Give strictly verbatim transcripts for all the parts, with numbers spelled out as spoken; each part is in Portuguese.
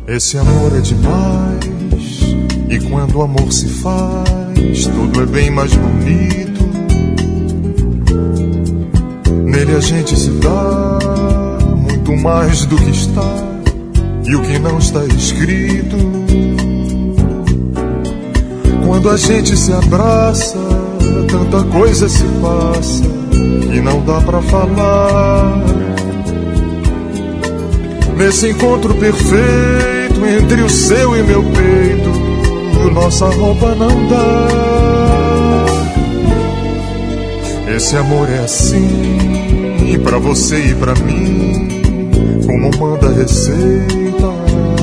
Esse amor é demais, e quando o amor se faz, tudo é bem mais bonito. Nele a gente se dá muito mais do que está, e o que não está escrito. Quando a gente se abraça, tanta coisa se passa que não dá pra falar. Nesse encontro perfeito entre o seu e meu peito, nossa roupa não dá. Esse amor é assim, pra você e pra mim, como manda a receita.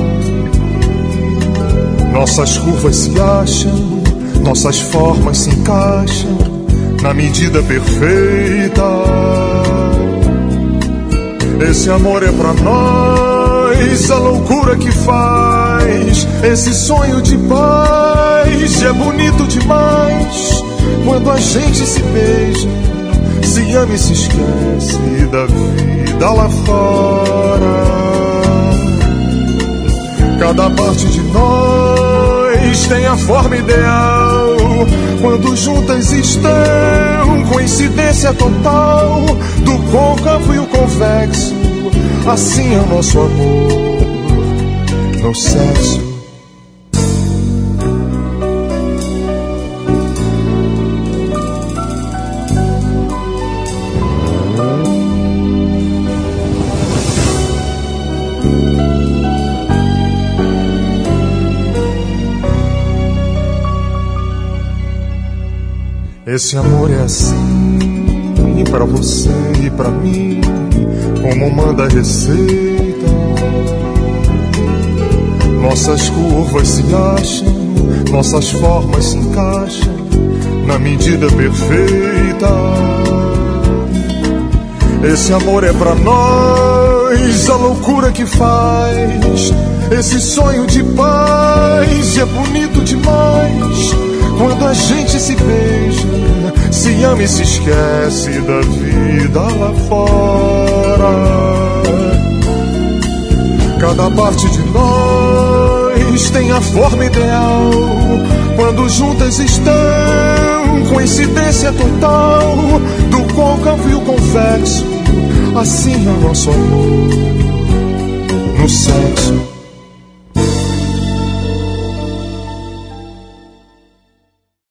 Nossas curvas se acham, nossas formas se encaixam na medida perfeita. Esse amor é pra nós, a loucura que faz esse sonho de paz. É bonito demais quando a gente se beija, se ama e se esquece da vida lá fora. Cada parte de nós tem a forma ideal, quando juntas estão, coincidência total do côncavo e o convexo. Assim é o nosso amor no sexo. Esse amor é assim, pra você e pra mim, como manda a receita. Nossas curvas se acham, nossas formas se encaixam na medida perfeita. Esse amor é pra nós, a loucura que faz esse sonho de paz. É bonito demais quando a gente se beija, se ama e se esquece da vida lá fora. Cada parte de nós tem a forma ideal, quando juntas estão, coincidência total do côncavo e o convexo. Assim é o nosso amor no céu.